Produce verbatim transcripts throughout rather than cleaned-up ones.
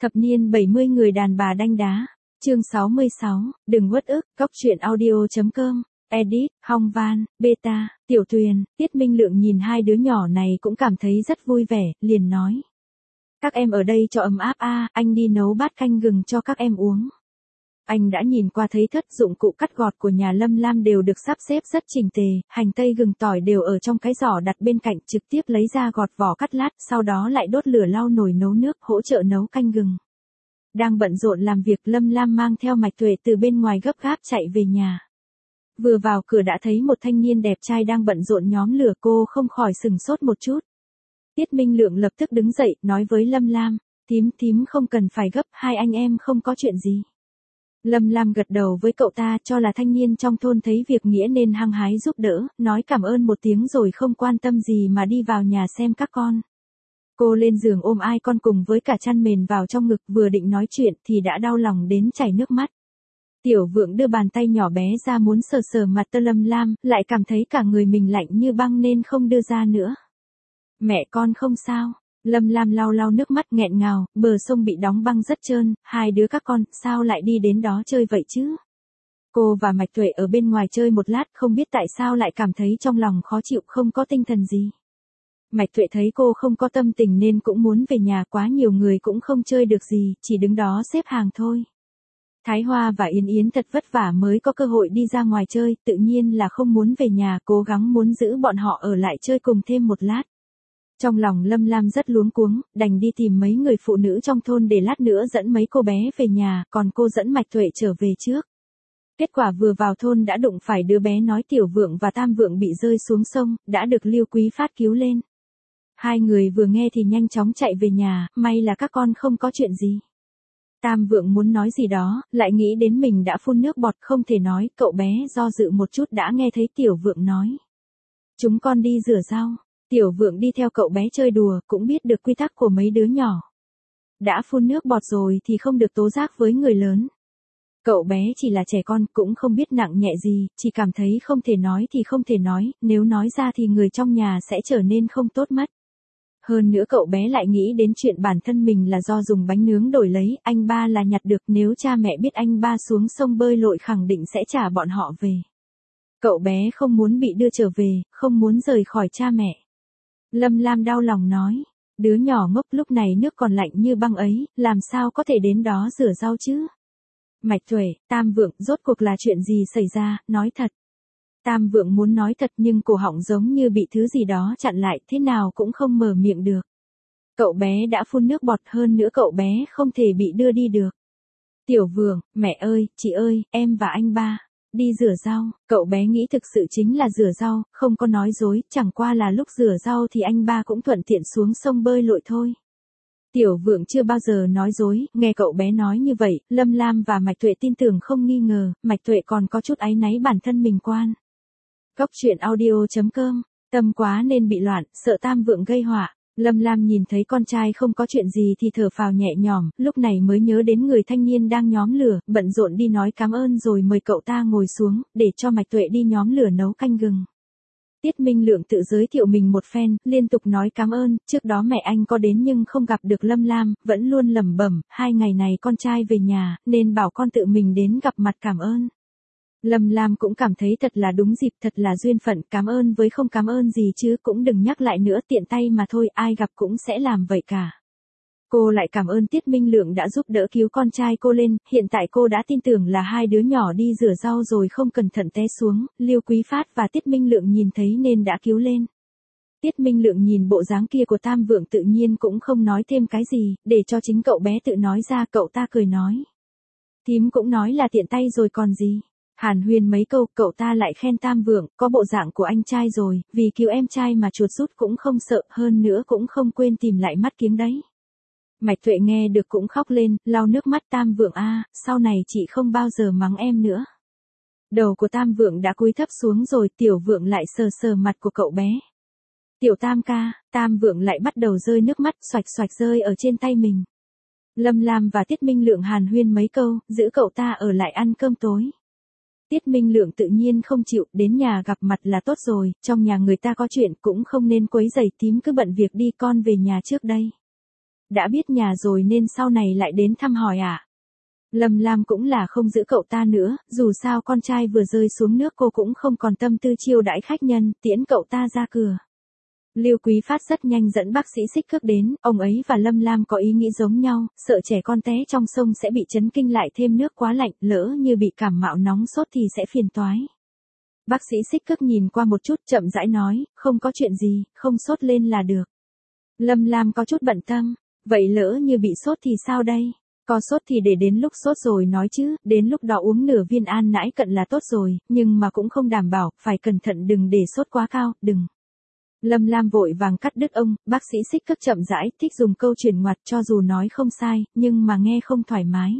Thập niên bảy mươi người đàn bà đanh đá. Chương sáu mươi sáu, đừng uất ức, cóc truyện audio chấm com, edit, Hong Van, Beta, Tiểu Tuyền, Tiết Minh Lượng nhìn hai đứa nhỏ này cũng cảm thấy rất vui vẻ, liền nói. Các em ở đây cho ấm áp a, anh đi nấu bát canh gừng cho các em uống. Anh đã nhìn qua thấy thất dụng cụ cắt gọt của nhà Lâm Lam đều được sắp xếp rất chỉnh tề, hành tây gừng tỏi đều ở trong cái giỏ đặt bên cạnh, trực tiếp lấy ra gọt vỏ cắt lát, sau đó lại đốt lửa lau nồi nấu nước, hỗ trợ nấu canh gừng. Đang bận rộn làm việc, Lâm Lam mang theo Mạch Tuệ từ bên ngoài gấp gáp chạy về nhà. Vừa vào cửa đã thấy một thanh niên đẹp trai đang bận rộn nhóm lửa, cô không khỏi sừng sốt một chút. Tiết Minh Lượng lập tức đứng dậy, nói với Lâm Lam, thím thím không cần phải gấp, hai anh em không có chuyện gì. Lâm Lam gật đầu với cậu ta, cho là thanh niên trong thôn thấy việc nghĩa nên hăng hái giúp đỡ, nói cảm ơn một tiếng rồi không quan tâm gì mà đi vào nhà xem các con. Cô lên giường ôm ai con cùng với cả chăn mền vào trong ngực, vừa định nói chuyện thì đã đau lòng đến chảy nước mắt. Tiểu Vượng đưa bàn tay nhỏ bé ra muốn sờ sờ mặt tơ Lâm Lam, lại cảm thấy cả người mình lạnh như băng nên không đưa ra nữa. Mẹ con không sao. Lâm Lam lau lau nước mắt nghẹn ngào, bờ sông bị đóng băng rất trơn, hai đứa các con, sao lại đi đến đó chơi vậy chứ? Cô và Mạch Tuệ ở bên ngoài chơi một lát, không biết tại sao lại cảm thấy trong lòng khó chịu, không có tinh thần gì. Mạch Tuệ thấy cô không có tâm tình nên cũng muốn về nhà, quá nhiều người cũng không chơi được gì, chỉ đứng đó xếp hàng thôi. Thái Hoa và Yến Yến thật vất vả mới có cơ hội đi ra ngoài chơi, tự nhiên là không muốn về nhà, cố gắng muốn giữ bọn họ ở lại chơi cùng thêm một lát. Trong lòng Lâm Lam rất luống cuống, đành đi tìm mấy người phụ nữ trong thôn để lát nữa dẫn mấy cô bé về nhà, còn cô dẫn Mạch Tuệ trở về trước. Kết quả vừa vào thôn đã đụng phải đứa bé nói Tiểu Vượng và Tam Vượng bị rơi xuống sông, đã được Lưu Quý Phát cứu lên. Hai người vừa nghe thì nhanh chóng chạy về nhà, may là các con không có chuyện gì. Tam Vượng muốn nói gì đó, lại nghĩ đến mình đã phun nước bọt không thể nói, cậu bé do dự một chút đã nghe thấy Tiểu Vượng nói. Chúng con đi rửa rau. Tiểu Vượng đi theo cậu bé chơi đùa, cũng biết được quy tắc của mấy đứa nhỏ. Đã phun nước bọt rồi thì không được tố giác với người lớn. Cậu bé chỉ là trẻ con, cũng không biết nặng nhẹ gì, chỉ cảm thấy không thể nói thì không thể nói, nếu nói ra thì người trong nhà sẽ trở nên không tốt mất. Hơn nữa cậu bé lại nghĩ đến chuyện bản thân mình là do dùng bánh nướng đổi lấy, anh ba là nhặt được, nếu cha mẹ biết anh ba xuống sông bơi lội khẳng định sẽ trả bọn họ về. Cậu bé không muốn bị đưa trở về, không muốn rời khỏi cha mẹ. Lâm Lam đau lòng nói, đứa nhỏ ngốc, lúc này nước còn lạnh như băng ấy, làm sao có thể đến đó rửa rau chứ? Mạch Tuệ, Tam Vượng, rốt cuộc là chuyện gì xảy ra, nói thật. Tam Vượng muốn nói thật nhưng cổ họng giống như bị thứ gì đó chặn lại, thế nào cũng không mở miệng được. Cậu bé đã phun nước bọt, hơn nữa cậu bé không thể bị đưa đi được. Tiểu Vượng, mẹ ơi, chị ơi, em và anh ba. Đi rửa rau, cậu bé nghĩ thực sự chính là rửa rau, không có nói dối, chẳng qua là lúc rửa rau thì anh ba cũng thuận tiện xuống sông bơi lội thôi. Tiểu Vượng chưa bao giờ nói dối, nghe cậu bé nói như vậy, Lâm Lam và Mạch Tuệ tin tưởng không nghi ngờ, Mạch Tuệ còn có chút áy náy bản thân mình quan. Cóc truyện audio chấm com, tâm quá nên bị loạn, sợ Tam Vượng gây họa. Lâm Lam nhìn thấy con trai không có chuyện gì thì thở phào nhẹ nhõm, lúc này mới nhớ đến người thanh niên đang nhóm lửa, bận rộn đi nói cảm ơn rồi mời cậu ta ngồi xuống, để cho Mạch Tuệ đi nhóm lửa nấu canh gừng. Tiết Minh Lượng tự giới thiệu mình một phen, liên tục nói cảm ơn, trước đó mẹ anh có đến nhưng không gặp được Lâm Lam, vẫn luôn lẩm bẩm, hai ngày này con trai về nhà, nên bảo con tự mình đến gặp mặt cảm ơn. Lâm Lam cũng cảm thấy thật là đúng dịp, thật là duyên phận, cảm ơn với không cảm ơn gì chứ cũng đừng nhắc lại nữa, tiện tay mà thôi, ai gặp cũng sẽ làm vậy cả. Cô lại cảm ơn Tiết Minh Lượng đã giúp đỡ cứu con trai cô lên, hiện tại cô đã tin tưởng là hai đứa nhỏ đi rửa rau rồi không cẩn thận té xuống, Lưu Quý Phát và Tiết Minh Lượng nhìn thấy nên đã cứu lên. Tiết Minh Lượng nhìn bộ dáng kia của Tam Vượng tự nhiên cũng không nói thêm cái gì, để cho chính cậu bé tự nói ra, cậu ta cười nói. Thím cũng nói là tiện tay rồi còn gì. Hàn huyên mấy câu, cậu ta lại khen Tam Vượng, có bộ dạng của anh trai rồi, vì cứu em trai mà chuột rút cũng không sợ, hơn nữa cũng không quên tìm lại mắt kiếng đấy. Mạch Tuệ nghe được cũng khóc lên, lau nước mắt, Tam Vượng a, sau này chị không bao giờ mắng em nữa. Đầu của Tam Vượng đã cúi thấp xuống rồi, Tiểu Vượng lại sờ sờ mặt của cậu bé. Tiểu Tam ca, Tam Vượng lại bắt đầu rơi nước mắt, xoạch xoạch rơi ở trên tay mình. Lâm Lam và Tiết Minh Lượng hàn huyên mấy câu, giữ cậu ta ở lại ăn cơm tối. Tiết Minh Lượng tự nhiên không chịu, đến nhà gặp mặt là tốt rồi, trong nhà người ta có chuyện cũng không nên quấy rầy, thím cứ bận việc đi, con về nhà trước đây. đã biết nhà rồi nên sau này lại đến thăm hỏi à? Lâm Lam cũng là không giữ cậu ta nữa, dù sao con trai vừa rơi xuống nước cô cũng không còn tâm tư chiêu đãi khách nhân, tiễn cậu ta ra cửa. Lưu Quý Phát rất nhanh dẫn bác sĩ Xích Cước đến, ông ấy và Lâm Lam có ý nghĩ giống nhau, sợ trẻ con té trong sông sẽ bị chấn kinh lại thêm nước quá lạnh, lỡ như bị cảm mạo nóng sốt thì sẽ phiền toái. Bác sĩ Xích Cước nhìn qua một chút chậm rãi nói, không có chuyện gì, không sốt lên là được. Lâm Lam có chút bận tâm, vậy lỡ như bị sốt thì sao đây? Có sốt thì để đến lúc sốt rồi nói chứ, đến lúc đó uống nửa viên an nãi cận là tốt rồi, nhưng mà cũng không đảm bảo, phải cẩn thận đừng để sốt quá cao, đừng. Lâm Lam vội vàng cắt đứt ông, bác sĩ Xích Cước chậm rãi, thích dùng câu chuyển ngoặt cho dù nói không sai, nhưng mà nghe không thoải mái.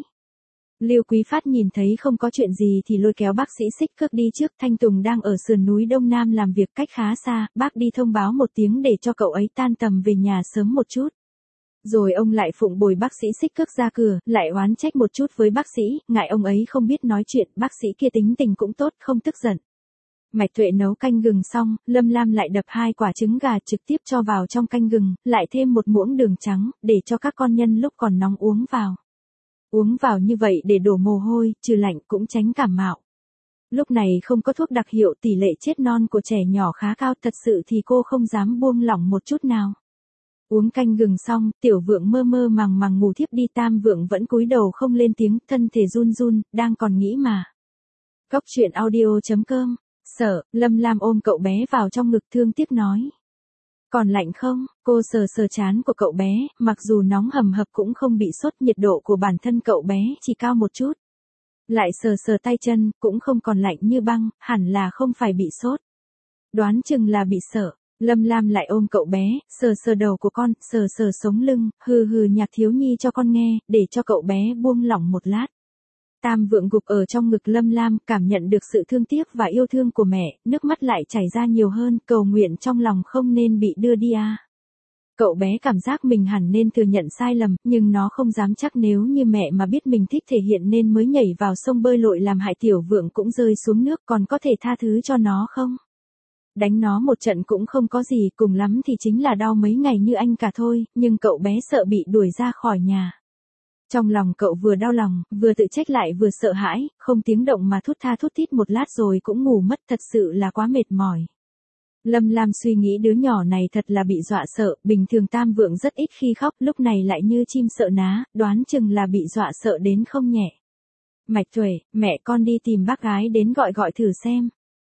Lưu Quý Phát nhìn thấy không có chuyện gì thì lôi kéo bác sĩ Xích Cước đi trước. Thanh Tùng đang ở sườn núi Đông Nam làm việc cách khá xa, bác đi thông báo một tiếng để cho cậu ấy tan tầm về nhà sớm một chút. Rồi ông lại phụng bồi bác sĩ Xích Cước ra cửa, lại oán trách một chút với bác sĩ, ngại ông ấy không biết nói chuyện, bác sĩ kia tính tình cũng tốt, không tức giận. Mạch Tuệ nấu canh gừng xong, Lâm Lam lại đập hai quả trứng gà trực tiếp cho vào trong canh gừng, lại thêm một muỗng đường trắng, để cho các con nhân lúc còn nóng uống vào. Uống vào như vậy để đổ mồ hôi, trừ lạnh cũng tránh cảm mạo. Lúc này không có thuốc đặc hiệu, tỷ lệ chết non của trẻ nhỏ khá cao, thật sự thì cô không dám buông lỏng một chút nào. Uống canh gừng xong, Tiểu Vượng mơ mơ màng màng ngủ thiếp đi, Tam Vượng vẫn cúi đầu không lên tiếng, thân thể run run, đang còn nghĩ mà. Góc truyện audio chấm com. Sợ, Lâm Lam ôm cậu bé vào trong ngực thương tiếc nói. Còn lạnh không? Cô sờ sờ trán của cậu bé, mặc dù nóng hầm hập cũng không bị sốt, nhiệt độ của bản thân cậu bé chỉ cao một chút. Lại sờ sờ tay chân, cũng không còn lạnh như băng, hẳn là không phải bị sốt. Đoán chừng là bị sợ. Lâm Lam lại ôm cậu bé, sờ sờ đầu của con, sờ sờ sống lưng, hừ hừ nhạc thiếu nhi cho con nghe, để cho cậu bé buông lỏng một lát. Tam Vượng gục ở trong ngực Lâm Lam, cảm nhận được sự thương tiếc và yêu thương của mẹ, nước mắt lại chảy ra nhiều hơn, cầu nguyện trong lòng không nên bị đưa đi à. Cậu bé cảm giác mình hẳn nên thừa nhận sai lầm, nhưng nó không dám chắc nếu như mẹ mà biết mình thích thể hiện nên mới nhảy vào sông bơi lội làm hại Tiểu Vượng cũng rơi xuống nước, còn có thể tha thứ cho nó không? Đánh nó một trận cũng không có gì, cùng lắm thì chính là đau mấy ngày như anh cả thôi, nhưng cậu bé sợ bị đuổi ra khỏi nhà. Trong lòng cậu vừa đau lòng, vừa tự trách lại vừa sợ hãi, không tiếng động mà thút tha thút thít một lát rồi cũng ngủ mất, thật sự là quá mệt mỏi. Lâm Lam suy nghĩ đứa nhỏ này thật là bị dọa sợ, bình thường Tam Vượng rất ít khi khóc, lúc này lại như chim sợ ná, đoán chừng là bị dọa sợ đến không nhẹ. Mạch Tuệ, mẹ con đi tìm bác gái đến gọi gọi thử xem.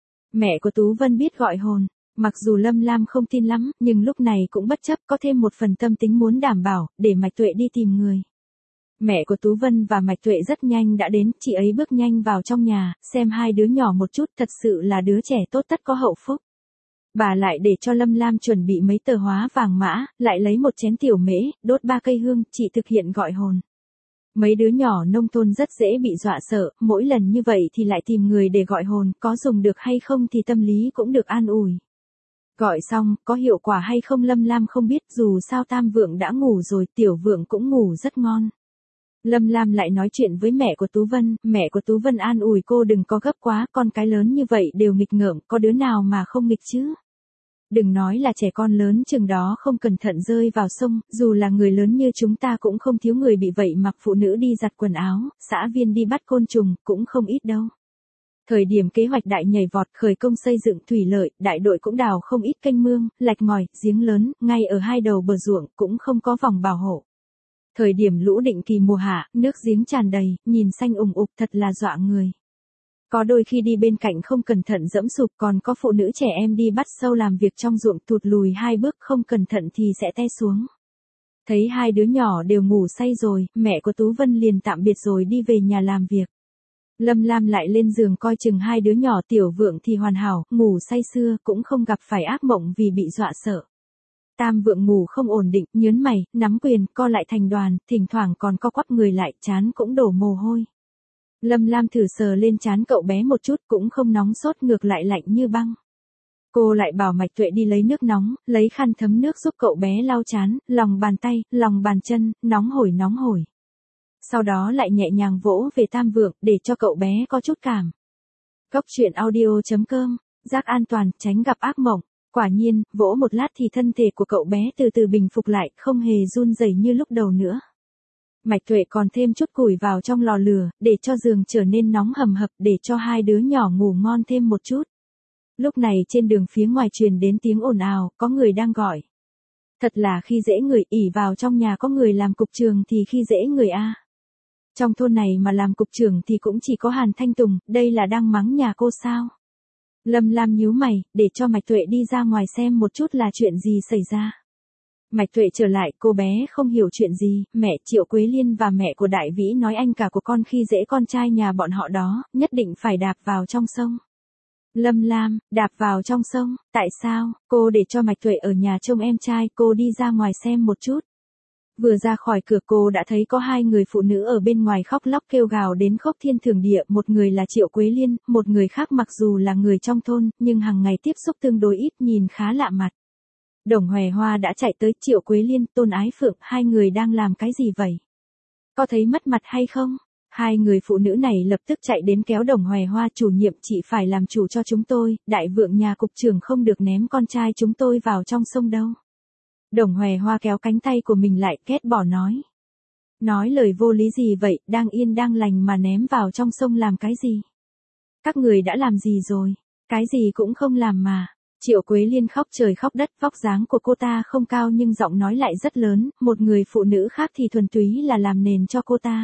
Mẹ của Tú Vân biết gọi hồn. Mặc dù Lâm Lam không tin lắm, nhưng lúc này cũng bất chấp, có thêm một phần tâm tính muốn đảm bảo, để Mạch Tuệ đi tìm người. Mẹ của Tú Vân và Mạch Tuệ rất nhanh đã đến, chị ấy bước nhanh vào trong nhà, xem hai đứa nhỏ một chút, thật sự là đứa trẻ tốt tất có hậu phúc. Bà lại để cho Lâm Lam chuẩn bị mấy tờ hóa vàng mã, lại lấy một chén tiểu mễ, đốt ba cây hương, chị thực hiện gọi hồn. Mấy đứa nhỏ nông thôn rất dễ bị dọa sợ, mỗi lần như vậy thì lại tìm người để gọi hồn, có dùng được hay không thì tâm lý cũng được an ủi. Gọi xong, có hiệu quả hay không Lâm Lam không biết, dù sao Tam Vượng đã ngủ rồi, Tiểu Vượng cũng ngủ rất ngon. Lâm Lam lại nói chuyện với mẹ của Tú Vân, mẹ của Tú Vân an ủi cô đừng có gấp quá, con cái lớn như vậy đều nghịch ngợm, có đứa nào mà không nghịch chứ. Đừng nói là trẻ con lớn chừng đó không cẩn thận rơi vào sông, dù là người lớn như chúng ta cũng không thiếu người bị vậy, mặc phụ nữ đi giặt quần áo, xã viên đi bắt côn trùng, cũng không ít đâu. Thời điểm kế hoạch đại nhảy vọt khởi công xây dựng thủy lợi, đại đội cũng đào không ít kênh mương, lạch ngòi, giếng lớn, ngay ở hai đầu bờ ruộng, cũng không có vòng bảo hộ. Thời điểm lũ định kỳ mùa hạ, nước giếng tràn đầy, nhìn xanh ủng ục thật là dọa người. Có đôi khi đi bên cạnh không cẩn thận dẫm sụp, còn có phụ nữ trẻ em đi bắt sâu làm việc trong ruộng tụt lùi hai bước không cẩn thận thì sẽ té xuống. Thấy hai đứa nhỏ đều ngủ say rồi, mẹ của Tú Vân liền tạm biệt rồi đi về nhà làm việc. Lâm Lam lại lên giường coi chừng hai đứa nhỏ, Tiểu Vượng thì hoàn hảo, ngủ say sưa, cũng không gặp phải ác mộng vì bị dọa sợ. Tam Vượng ngủ không ổn định, nhớn mày, nắm quyền, co lại thành đoàn, thỉnh thoảng còn co quắp người lại, trán cũng đổ mồ hôi. Lâm Lam thử sờ lên trán cậu bé một chút, cũng không nóng sốt, ngược lại lạnh như băng. Cô lại bảo Mạch Tuệ đi lấy nước nóng, lấy khăn thấm nước giúp cậu bé lau trán, lòng bàn tay, lòng bàn chân, nóng hổi nóng hổi. Sau đó lại nhẹ nhàng vỗ về Tam Vượng, để cho cậu bé có chút cảm. Góc truyện audio chấm com, giác an toàn, tránh gặp ác mộng. Quả nhiên, vỗ một lát thì thân thể của cậu bé từ từ bình phục lại, không hề run rẩy như lúc đầu nữa. Mạch Tuệ còn thêm chút củi vào trong lò lửa, để cho giường trở nên nóng hầm hập, để cho hai đứa nhỏ ngủ ngon thêm một chút. Lúc này trên đường phía ngoài truyền đến tiếng ồn ào, có người đang gọi. Thật là khi dễ người, ỷ vào trong nhà có người làm cục trưởng thì khi dễ người a. Trong thôn này mà làm cục trưởng thì cũng chỉ có Hàn Thanh Tùng, đây là đang mắng nhà cô sao? Lâm Lam nhíu mày, để cho Mạch Tuệ đi ra ngoài xem một chút là chuyện gì xảy ra. Mạch Tuệ trở lại, cô bé không hiểu chuyện gì, mẹ Triệu Quế Liên và mẹ của Đại Vĩ nói anh cả của con khi dễ con trai nhà bọn họ đó, nhất định phải đạp vào trong sông. Lâm Lam, đạp vào trong sông, tại sao? Cô để cho Mạch Tuệ ở nhà trông em trai, cô đi ra ngoài xem một chút. Vừa ra khỏi cửa cô đã thấy có hai người phụ nữ ở bên ngoài khóc lóc kêu gào đến khóc thiên thượng địa, một người là Triệu Quế Liên, một người khác mặc dù là người trong thôn, nhưng hàng ngày tiếp xúc tương đối ít, nhìn khá lạ mặt. Đồng Hòe Hoa đã chạy tới, Triệu Quế Liên, Tôn Ái Phượng, hai người đang làm cái gì vậy? Có thấy mất mặt hay không? Hai người phụ nữ này lập tức chạy đến kéo Đồng Hòe Hoa, chủ nhiệm chị phải làm chủ cho chúng tôi, đại vượng nhà cục trưởng không được ném con trai chúng tôi vào trong sông đâu. Đồng Hòe Hoa kéo cánh tay của mình lại, ghét bỏ nói. Nói lời vô lý gì vậy, đang yên đang lành mà ném vào trong sông làm cái gì? Các người đã làm gì rồi? Cái gì cũng không làm mà. Triệu Quế Liên khóc trời khóc đất, vóc dáng của cô ta không cao nhưng giọng nói lại rất lớn, một người phụ nữ khác thì thuần túy là làm nền cho cô ta.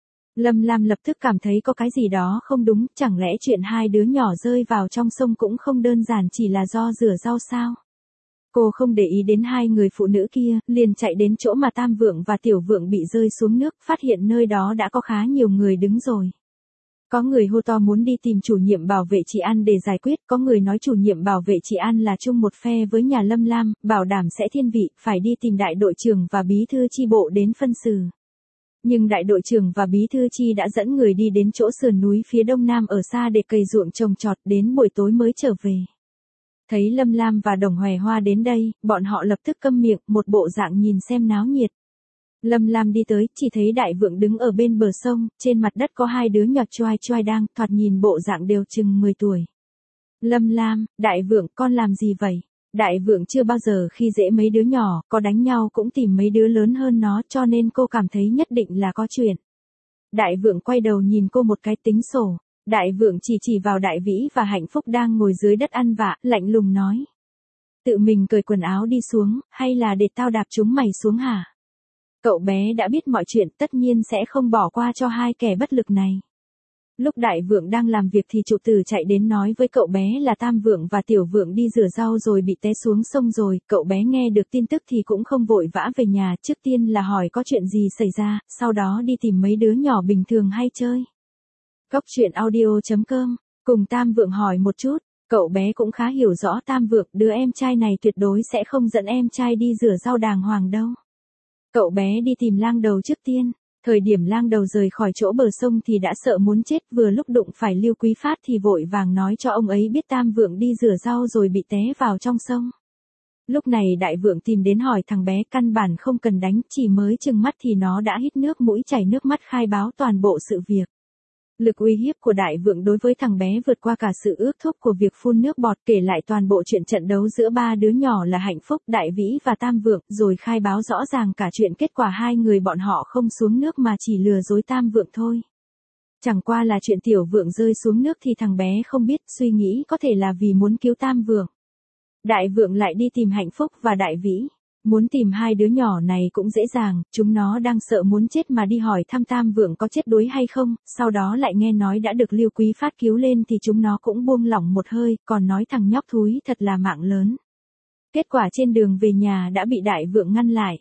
Lâm Lam lập tức cảm thấy có cái gì đó không đúng, chẳng lẽ chuyện hai đứa nhỏ rơi vào trong sông cũng không đơn giản chỉ là do rửa rau sao? Cô không để ý đến hai người phụ nữ kia, liền chạy đến chỗ mà Tam Vượng và Tiểu Vượng bị rơi xuống nước, phát hiện nơi đó đã có khá nhiều người đứng rồi. Có người hô to muốn đi tìm chủ nhiệm bảo vệ trị an để giải quyết, có người nói chủ nhiệm bảo vệ trị an là chung một phe với nhà Lâm Lam, bảo đảm sẽ thiên vị, phải đi tìm đại đội trưởng và bí thư chi bộ đến phân xử. Nhưng đại đội trưởng và bí thư chi đã dẫn người đi đến chỗ sườn núi phía đông nam ở xa để cày ruộng trồng trọt, đến buổi tối mới trở về. Thấy Lâm Lam và Đồng Hòe Hoa đến đây, bọn họ lập tức câm miệng, một bộ dạng nhìn xem náo nhiệt. Lâm Lam đi tới, chỉ thấy Đại Vượng đứng ở bên bờ sông, trên mặt đất có hai đứa nhỏ choai choai đang, thoạt nhìn bộ dạng đều chừng mười tuổi. Lâm Lam, Đại Vượng, con làm gì vậy? Đại Vượng chưa bao giờ khi dễ mấy đứa nhỏ, có đánh nhau cũng tìm mấy đứa lớn hơn nó, cho nên cô cảm thấy nhất định là có chuyện. Đại Vượng quay đầu nhìn cô một cái, tính sổ. Đại Vượng chỉ chỉ vào Đại Vĩ và Hạnh Phúc đang ngồi dưới đất ăn vạ, lạnh lùng nói. Tự mình cởi quần áo đi xuống, hay là để tao đạp chúng mày xuống hả? Cậu bé đã biết mọi chuyện, tất nhiên sẽ không bỏ qua cho hai kẻ bất lực này. Lúc Đại Vượng đang làm việc thì trụ tử chạy đến nói với cậu bé là Tam Vượng và Tiểu Vượng đi rửa rau rồi bị té xuống sông rồi, cậu bé nghe được tin tức thì cũng không vội vã về nhà, trước tiên là hỏi có chuyện gì xảy ra, sau đó đi tìm mấy đứa nhỏ bình thường hay chơi. Cốc truyện audio chấm com, cùng Tam Vượng hỏi một chút, cậu bé cũng khá hiểu rõ Tam Vượng, đứa em trai này tuyệt đối sẽ không dẫn em trai đi rửa rau đàng hoàng đâu. Cậu bé đi tìm Lang Đầu trước tiên, thời điểm Lang Đầu rời khỏi chỗ bờ sông thì đã sợ muốn chết, vừa lúc đụng phải Lưu Quý Phát thì vội vàng nói cho ông ấy biết Tam Vượng đi rửa rau rồi bị té vào trong sông. Lúc này Đại Vượng tìm đến hỏi thằng bé, căn bản không cần đánh, chỉ mới chừng mắt thì nó đã hít nước mũi chảy nước mắt khai báo toàn bộ sự việc. Lực uy hiếp của Đại Vượng đối với thằng bé vượt qua cả sự ước thúc của việc phun nước bọt, kể lại toàn bộ chuyện trận đấu giữa ba đứa nhỏ là Hạnh Phúc, Đại Vĩ và Tam Vượng, rồi khai báo rõ ràng cả chuyện kết quả hai người bọn họ không xuống nước mà chỉ lừa dối Tam Vượng thôi. Chẳng qua là chuyện Tiểu Vượng rơi xuống nước thì thằng bé không biết, suy nghĩ có thể là vì muốn cứu Tam Vượng. Đại Vượng lại đi tìm Hạnh Phúc và Đại Vĩ. Muốn tìm hai đứa nhỏ này cũng dễ dàng, chúng nó đang sợ muốn chết mà đi hỏi thăm Tam Vượng có chết đuối hay không, sau đó lại nghe nói đã được Lưu Quý Phát cứu lên thì chúng nó cũng buông lỏng một hơi, còn nói thằng nhóc thúi thật là mạng lớn. Kết quả trên đường về nhà đã bị Đại Vượng ngăn lại.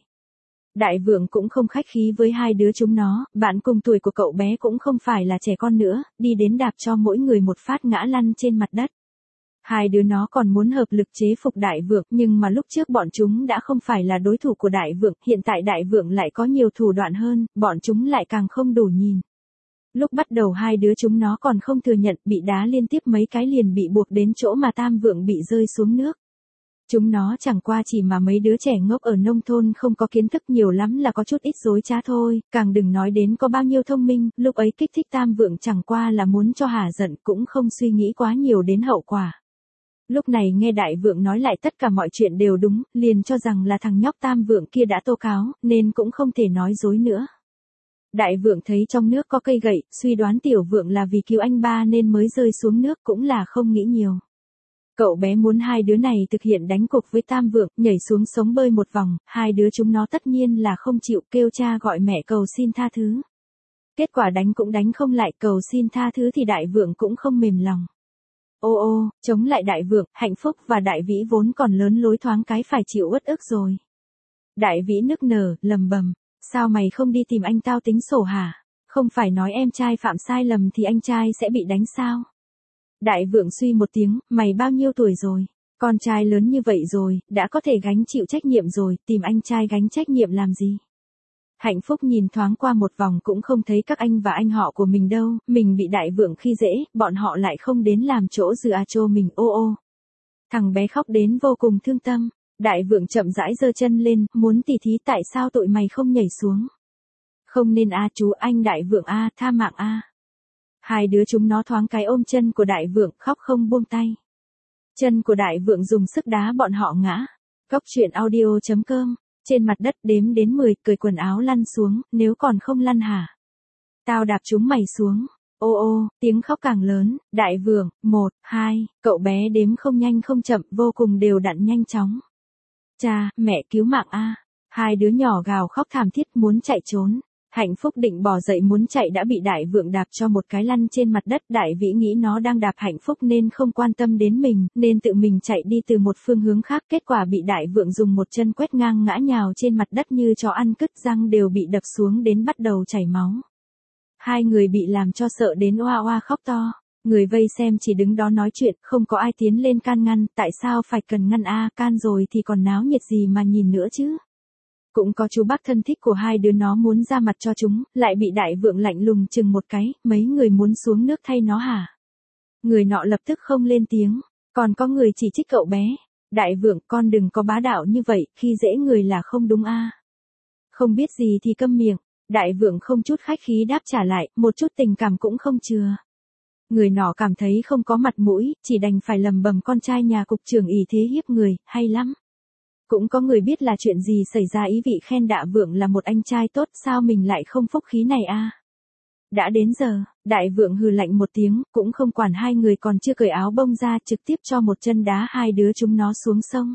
Đại Vượng cũng không khách khí với hai đứa chúng nó, bạn cùng tuổi của cậu bé cũng không phải là trẻ con nữa, đi đến đạp cho mỗi người một phát ngã lăn trên mặt đất. Hai đứa nó còn muốn hợp lực chế phục Đại Vượng, nhưng mà lúc trước bọn chúng đã không phải là đối thủ của Đại Vượng, hiện tại Đại Vượng lại có nhiều thủ đoạn hơn, bọn chúng lại càng không đủ nhìn. Lúc bắt đầu hai đứa chúng nó còn không thừa nhận, bị đá liên tiếp mấy cái liền bị buộc đến chỗ mà Tam Vượng bị rơi xuống nước. Chúng nó chẳng qua chỉ mà mấy đứa trẻ ngốc ở nông thôn không có kiến thức, nhiều lắm là có chút ít dối trá thôi, càng đừng nói đến có bao nhiêu thông minh, lúc ấy kích thích Tam Vượng chẳng qua là muốn cho hả giận, cũng không suy nghĩ quá nhiều đến hậu quả. Lúc này nghe đại vượng nói lại tất cả mọi chuyện đều đúng, liền cho rằng là thằng nhóc tam vượng kia đã tố cáo, nên cũng không thể nói dối nữa. Đại vượng thấy trong nước có cây gậy, suy đoán tiểu vượng là vì cứu anh ba nên mới rơi xuống nước, cũng là không nghĩ nhiều. Cậu bé muốn hai đứa này thực hiện đánh cục với tam vượng, nhảy xuống sống bơi một vòng, hai đứa chúng nó tất nhiên là không chịu, kêu cha gọi mẹ cầu xin tha thứ. Kết quả đánh cũng đánh không lại, cầu xin tha thứ thì đại vượng cũng không mềm lòng. Ô ô, chống lại đại vượng, Hạnh Phúc và Đại Vĩ vốn còn lớn lối thoáng cái phải chịu uất ức rồi. Đại Vĩ nức nở, lầm bầm, sao mày không đi tìm anh tao tính sổ hả? Không phải nói em trai phạm sai lầm thì anh trai sẽ bị đánh sao? Đại vượng suy một tiếng, mày bao nhiêu tuổi rồi? Con trai lớn như vậy rồi, đã có thể gánh chịu trách nhiệm rồi, tìm anh trai gánh trách nhiệm làm gì? Hạnh Phúc nhìn thoáng qua một vòng cũng không thấy các anh và anh họ của mình đâu, mình bị đại vượng khi dễ, bọn họ lại không đến làm chỗ dư a chô mình, ô ô. Thằng bé khóc đến vô cùng thương tâm, đại vượng chậm rãi giơ chân lên, muốn tỉ thí tại sao tụi mày không nhảy xuống. Không nên a chú anh đại vượng a, tha mạng a. Hai đứa chúng nó thoáng cái ôm chân của đại vượng, khóc không buông tay. Chân của đại vượng dùng sức đá bọn họ ngã. Cóc truyện audio chấm com. Trên mặt đất đếm đến mười, cởi quần áo lăn xuống, nếu còn không lăn hả? Tao đạp chúng mày xuống. Ô ô, tiếng khóc càng lớn, đại vượng, một, hai, cậu bé đếm không nhanh không chậm, vô cùng đều đặn nhanh chóng. Cha, mẹ cứu mạng a. Hai đứa nhỏ gào khóc thảm thiết muốn chạy trốn. Hạnh Phúc định bỏ dậy muốn chạy đã bị đại vượng đạp cho một cái lăn trên mặt đất. Đại Vĩ nghĩ nó đang đạp Hạnh Phúc nên không quan tâm đến mình, nên tự mình chạy đi từ một phương hướng khác. Kết quả bị đại vượng dùng một chân quét ngang ngã nhào trên mặt đất như chó ăn cứt, răng đều bị đập xuống đến bắt đầu chảy máu. Hai người bị làm cho sợ đến oa oa khóc to. Người vây xem chỉ đứng đó nói chuyện, không có ai tiến lên can ngăn. Tại sao phải cần ngăn a, can rồi thì còn náo nhiệt gì mà nhìn nữa chứ? Cũng có chú bác thân thích của hai đứa nó muốn ra mặt cho chúng, lại bị đại vượng lạnh lùng chừng một cái, mấy người muốn xuống nước thay nó hả? Người nọ lập tức không lên tiếng, còn có người chỉ trích cậu bé. Đại vượng, con đừng có bá đạo như vậy, khi dễ người là không đúng a. Không biết gì thì câm miệng. Đại vượng không chút khách khí đáp trả lại, một chút tình cảm cũng không chừa. Người nọ cảm thấy không có mặt mũi, chỉ đành phải lầm bầm con trai nhà cục trưởng ỷ thế hiếp người, hay lắm. Cũng có người biết là chuyện gì xảy ra, ý vị khen đại vượng là một anh trai tốt, sao mình lại không phúc khí này a? Đã đến giờ, đại vượng hừ lạnh một tiếng, cũng không quản hai người còn chưa cởi áo bông ra, trực tiếp cho một chân đá hai đứa chúng nó xuống sông.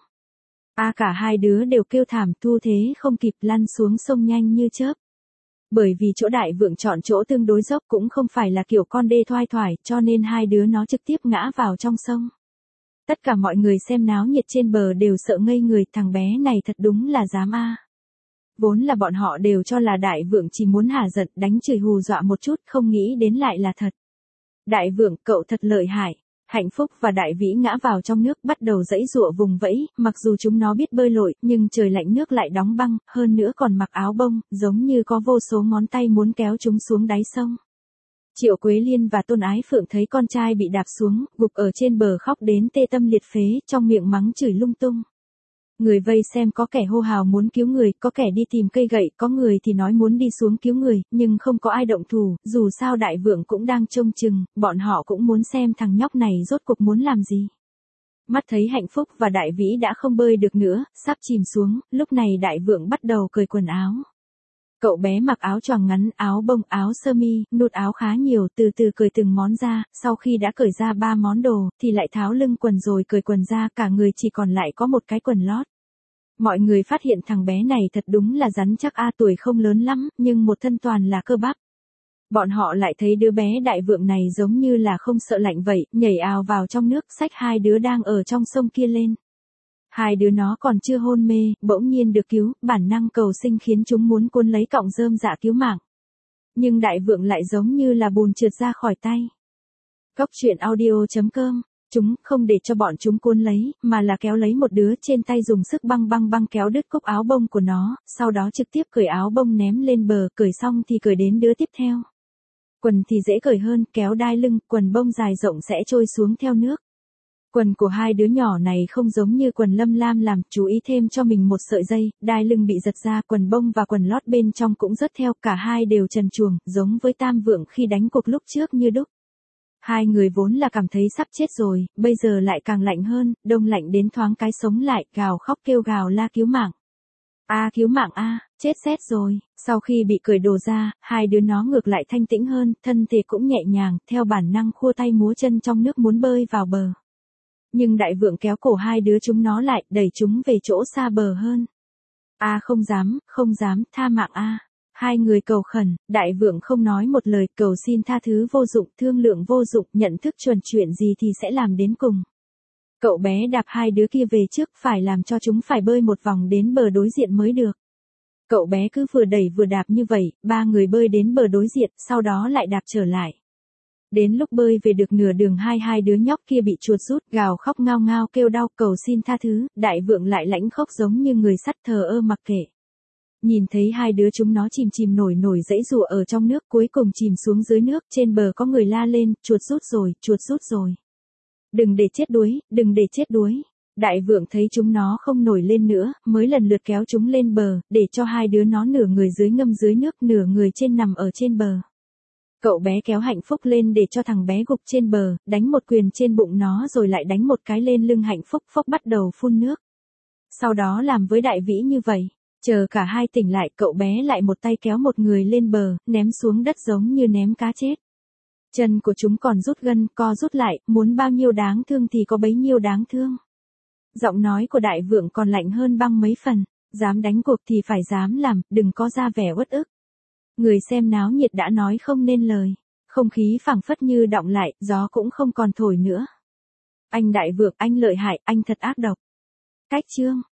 A à, cả hai đứa đều kêu thảm, thu thế không kịp lăn xuống sông nhanh như chớp. Bởi vì chỗ đại vượng chọn chỗ tương đối dốc cũng không phải là kiểu con đê thoai thoải, cho nên hai đứa nó trực tiếp ngã vào trong sông. Tất cả mọi người xem náo nhiệt trên bờ đều sợ ngây người, thằng bé này thật đúng là dám a. Vốn là bọn họ đều cho là đại vượng chỉ muốn hả giận, đánh chửi hù dọa một chút, không nghĩ đến lại là thật. Đại vượng, cậu thật lợi hại. Hạnh Phúc và Đại Vĩ ngã vào trong nước, bắt đầu giãy giụa vùng vẫy, mặc dù chúng nó biết bơi lội, nhưng trời lạnh nước lại đóng băng, hơn nữa còn mặc áo bông, giống như có vô số ngón tay muốn kéo chúng xuống đáy sông. Triệu Quế Liên và Tôn Ái Phượng thấy con trai bị đạp xuống, gục ở trên bờ khóc đến tê tâm liệt phế, trong miệng mắng chửi lung tung. Người vây xem có kẻ hô hào muốn cứu người, có kẻ đi tìm cây gậy, có người thì nói muốn đi xuống cứu người, nhưng không có ai động thủ, dù sao đại vượng cũng đang trông chừng, bọn họ cũng muốn xem thằng nhóc này rốt cuộc muốn làm gì. Mắt thấy Hạnh Phúc và Đại Vĩ đã không bơi được nữa, sắp chìm xuống, lúc này đại vượng bắt đầu cởi quần áo. Cậu bé mặc áo choàng ngắn, áo bông, áo sơ mi, nút áo khá nhiều, từ từ cởi từng món ra, sau khi đã cởi ra ba món đồ, thì lại tháo lưng quần rồi cởi quần ra, cả người chỉ còn lại có một cái quần lót. Mọi người phát hiện thằng bé này thật đúng là rắn chắc a, tuổi không lớn lắm, nhưng một thân toàn là cơ bắp. Bọn họ lại thấy đứa bé đại vượng này giống như là không sợ lạnh vậy, nhảy ào vào trong nước, xách hai đứa đang ở trong sông kia lên. Hai đứa nó còn chưa hôn mê, bỗng nhiên được cứu, bản năng cầu sinh khiến chúng muốn cuốn lấy cọng rơm dạ cứu mạng. Nhưng đại vượng lại giống như là bùn trượt ra khỏi tay. Cóc truyện audio chấm com, chúng không để cho bọn chúng cuốn lấy, mà là kéo lấy một đứa trên tay dùng sức băng băng băng kéo đứt cúc áo bông của nó, sau đó trực tiếp cởi áo bông ném lên bờ, cởi xong thì cởi đến đứa tiếp theo. Quần thì dễ cởi hơn, kéo đai lưng, quần bông dài rộng sẽ trôi xuống theo nước. Quần của hai đứa nhỏ này không giống như quần Lâm Lam làm, chú ý thêm cho mình một sợi dây, đai lưng bị giật ra, quần bông và quần lót bên trong cũng rớt theo, cả hai đều trần truồng, giống với tam vượng khi đánh cuộc lúc trước như đúc. Hai người vốn là cảm thấy sắp chết rồi, bây giờ lại càng lạnh hơn, đông lạnh đến thoáng cái sống lại, gào khóc kêu gào la cứu mạng. A cứu mạng a, chết xét rồi. Sau khi bị cởi đồ ra, hai đứa nó ngược lại thanh tĩnh hơn, thân thể cũng nhẹ nhàng, theo bản năng khua tay múa chân trong nước muốn bơi vào bờ. Nhưng đại vượng kéo cổ hai đứa chúng nó lại, đẩy chúng về chỗ xa bờ hơn. A không dám, không dám, tha mạng a. Hai người cầu khẩn, đại vượng không nói một lời, cầu xin tha thứ vô dụng, thương lượng vô dụng, nhận thức chuẩn chuyện gì thì sẽ làm đến cùng. Cậu bé đạp hai đứa kia về trước, phải làm cho chúng phải bơi một vòng đến bờ đối diện mới được. Cậu bé cứ vừa đẩy vừa đạp như vậy, ba người bơi đến bờ đối diện, sau đó lại đạp trở lại. Đến lúc bơi về được nửa đường hai hai đứa nhóc kia bị chuột rút, gào khóc ngao ngao kêu đau, cầu xin tha thứ, đại vượng lại lãnh khóc giống như người sắt thờ ơ mặc kệ. Nhìn thấy hai đứa chúng nó chìm chìm nổi nổi dãy rụa ở trong nước, cuối cùng chìm xuống dưới nước, trên bờ có người la lên, chuột rút rồi, chuột rút rồi. Đừng để chết đuối, đừng để chết đuối. Đại vượng thấy chúng nó không nổi lên nữa, mới lần lượt kéo chúng lên bờ, để cho hai đứa nó nửa người dưới ngâm dưới nước, nửa người trên nằm ở trên bờ. Cậu bé kéo Hạnh Phúc lên để cho thằng bé gục trên bờ, đánh một quyền trên bụng nó rồi lại đánh một cái lên lưng Hạnh Phúc, Phúc bắt đầu phun nước. Sau đó làm với Đại Vĩ như vậy. Chờ cả hai tỉnh lại, cậu bé lại một tay kéo một người lên bờ, ném xuống đất giống như ném cá chết. Chân của chúng còn rút gân, co rút lại, muốn bao nhiêu đáng thương thì có bấy nhiêu đáng thương. Giọng nói của đại vượng còn lạnh hơn băng mấy phần, dám đánh cuộc thì phải dám làm, đừng có ra vẻ uất ức. Người xem náo nhiệt đã nói không nên lời, không khí phảng phất như đọng lại, gió cũng không còn thổi nữa. Anh đại vượng, anh lợi hại, anh thật ác độc. Cách chương